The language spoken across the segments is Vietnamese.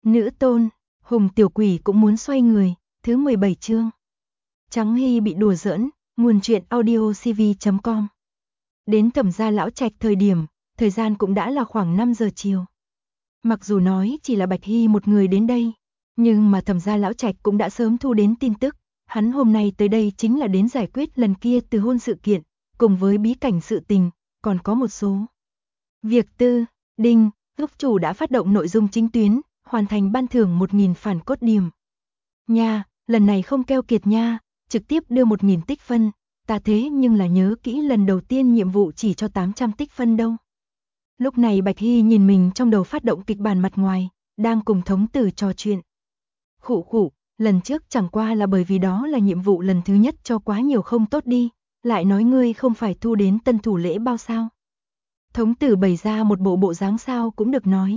Nữ tôn, Hùng tiểu quỷ cũng muốn xoay người, thứ 17 chương. Trắng Hy bị đùa giỡn, nguồn truyện audiocv.com. Đến Thẩm gia lão trạch thời gian cũng đã là khoảng 5 giờ chiều. Mặc dù nói chỉ là Bạch Hy một người đến đây, nhưng mà Thẩm gia lão trạch cũng đã sớm thu đến tin tức, hắn hôm nay tới đây chính là đến giải quyết lần kia từ hôn sự kiện, cùng với bí cảnh sự tình, còn có một số việc tư. Đinh, gốc chủ đã phát động nội dung chính tuyến, hoàn thành ban thưởng 1000 phản cốt điểm. Nha, lần này không keo kiệt nha, trực tiếp đưa 1000 tích phân, ta thế nhưng là nhớ kỹ lần đầu tiên nhiệm vụ chỉ cho 800 tích phân đâu. Lúc này Bạch Hy nhìn mình trong đầu phát động kịch bản mặt ngoài, đang cùng thống tử trò chuyện. Khụ, lần trước chẳng qua là bởi vì đó là nhiệm vụ lần thứ nhất cho quá nhiều không tốt đi, lại nói ngươi không phải thu đến tân thủ lễ bao sao. Thống tử bày ra một bộ dáng sao cũng được nói.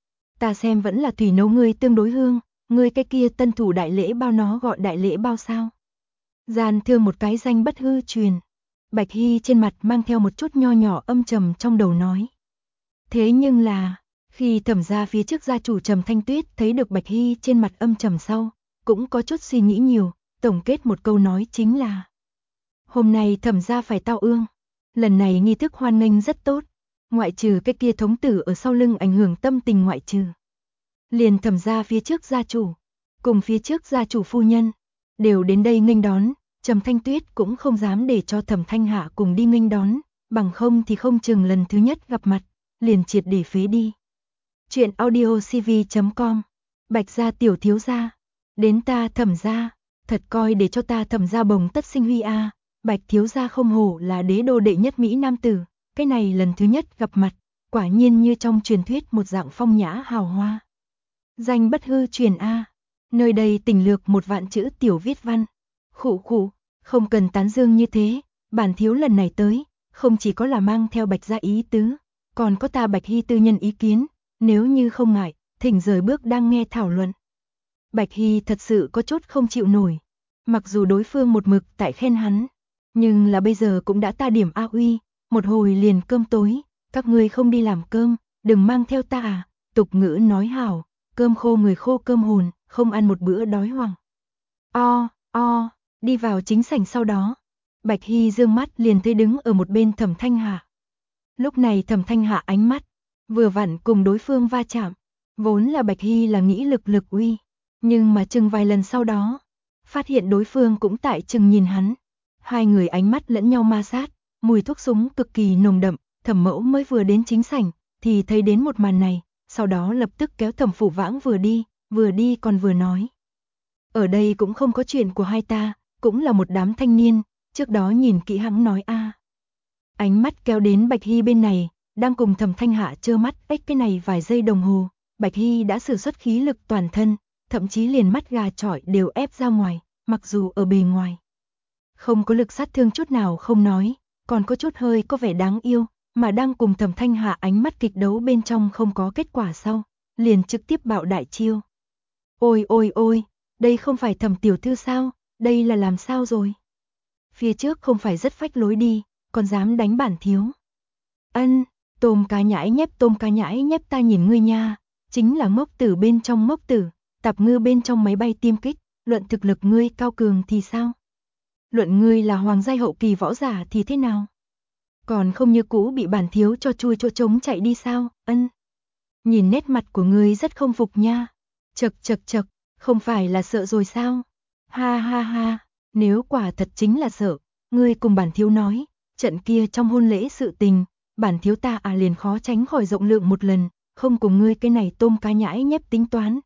Ta xem vẫn là thủy nấu ngươi tương đối hương, ngươi cái kia tân thủ đại lễ bao nó gọi đại lễ bao sao. Gian thương một cái danh bất hư truyền. Bạch Hy trên mặt mang theo một chút nho nhỏ âm trầm trong đầu nói. Thế nhưng là, khi Thẩm gia phía trước gia chủ Trầm Thanh Tuyết thấy được Bạch Hy trên mặt âm trầm sau, cũng có chút suy nghĩ nhiều, tổng kết một câu nói chính là: hôm nay Thẩm gia phải tao ương, lần này nghi thức hoan nghênh rất tốt, ngoại trừ cái kia thống tử ở sau lưng ảnh hưởng tâm tình ngoại trừ. Liền Thẩm gia phía trước gia chủ, cùng phía trước gia chủ phu nhân, đều đến đây nghênh đón, Trầm Thanh Tuyết cũng không dám để cho Thẩm Thanh Hạ cùng đi nghênh đón, bằng không thì không chừng lần thứ nhất gặp mặt, liền triệt để phế đi. Chuyện audiocv.com. Bạch gia tiểu thiếu gia, đến ta Thẩm gia, thật coi để cho ta Thẩm gia bồng tất sinh huy a. Bạch thiếu gia không hổ là đế đô đệ nhất mỹ nam tử, cái này lần thứ nhất gặp mặt, quả nhiên như trong truyền thuyết một dạng phong nhã hào hoa. Danh bất hư truyền a. Nơi đây tình lược 1.000 chữ tiểu viết văn. Khụ, không cần tán dương như thế, bản thiếu lần này tới, không chỉ có là mang theo Bạch gia ý tứ, còn có ta Bạch Hy tư nhân ý kiến, nếu như không ngại, thỉnh rời bước đang nghe thảo luận. Bạch Hy thật sự có chút không chịu nổi, mặc dù đối phương một mực tại khen hắn, nhưng là bây giờ cũng đã ta điểm a uy, một hồi liền cơm tối, các ngươi không đi làm cơm, đừng mang theo ta à, tục ngữ nói hảo, cơm khô người khô cơm hồn, không ăn một bữa đói hoang. Đi vào chính sảnh sau đó, Bạch Hy dương mắt liền thấy đứng ở một bên Thẩm Thanh Hạ. Lúc này Thẩm Thanh Hạ ánh mắt vừa vặn cùng đối phương va chạm, vốn là Bạch Hy là nghĩ lực uy, nhưng mà chừng vài lần sau đó, phát hiện đối phương cũng tại chừng nhìn hắn, hai người ánh mắt lẫn nhau ma sát, mùi thuốc súng cực kỳ nồng đậm. Thẩm Mẫu mới vừa đến chính sảnh thì thấy đến một màn này, sau đó lập tức kéo Thẩm Phủ Vãng vừa đi còn vừa nói: ở đây cũng không có chuyện của hai ta, cũng là một đám thanh niên, trước đó nhìn kỹ hắn nói a. Ánh mắt kéo đến Bạch Hy bên này, đang cùng Thẩm Thanh Hạ trơ mắt ếch cái này vài giây đồng hồ, Bạch Hy đã sử xuất khí lực toàn thân, thậm chí liền mắt gà chọi đều ép ra ngoài, mặc dù ở bề ngoài không có lực sát thương chút nào không nói, còn có chút hơi có vẻ đáng yêu, mà đang cùng Thẩm Thanh Hạ ánh mắt kịch đấu bên trong không có kết quả sau, liền trực tiếp bạo đại chiêu. Ôi, đây không phải Thẩm tiểu thư sao, đây là làm sao rồi? Phía trước không phải rất phách lối đi, còn dám đánh bản thiếu. Tôm cá nhãi nhép ta nhìn ngươi nha, chính là ngốc tử bên trong ngốc tử, tạp ngư bên trong máy bay tiêm kích, luận thực lực ngươi cao cường thì sao? Luận ngươi là hoàng giai hậu kỳ võ giả thì thế nào? Còn không như cũ bị bản thiếu cho chui chỗ trống chạy đi sao? Nhìn nét mặt của ngươi rất không phục nha. Chậc, không phải là sợ rồi sao? Ha, nếu quả thật chính là sợ, ngươi cùng bản thiếu nói, trận kia trong hôn lễ sự tình, bản thiếu ta liền khó tránh khỏi rộng lượng một lần, không cùng ngươi cái này tôm cá nhãi nhép tính toán,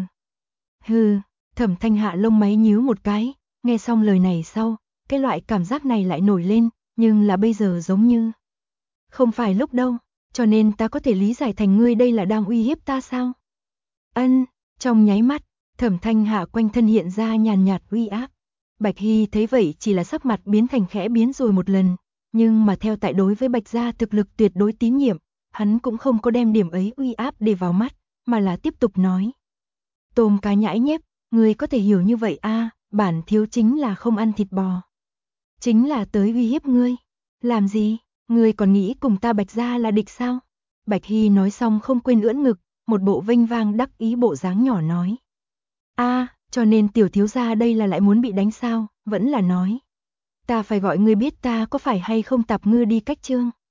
hừ. Thẩm Thanh Hạ lông máy nhíu một cái, nghe xong lời này sau, cái loại cảm giác này lại nổi lên, nhưng là bây giờ giống như không phải lúc đâu, cho nên ta có thể lý giải thành ngươi đây là đang uy hiếp ta sao? Trong nháy mắt, Thẩm Thanh Hạ quanh thân hiện ra nhàn nhạt uy áp. Bạch Hy thấy vậy chỉ là sắc mặt biến thành khẽ biến rồi một lần, nhưng mà theo tại đối với Bạch gia thực lực tuyệt đối tín nhiệm, hắn cũng không có đem điểm ấy uy áp để vào mắt, mà là tiếp tục nói: tôm cá nhãi nhép, ngươi có thể hiểu như vậy a, bản thiếu chính là không ăn thịt bò, chính là tới uy hiếp ngươi. Làm gì? Ngươi còn nghĩ cùng ta Bạch gia là địch sao? Bạch Hy nói xong không quên ưỡn ngực, một bộ vênh vang đắc ý bộ dáng nhỏ nói. Cho nên tiểu thiếu gia đây là lại muốn bị đánh sao, vẫn là nói. Ta phải gọi ngươi biết ta có phải hay không tạp ngư đi cách chương.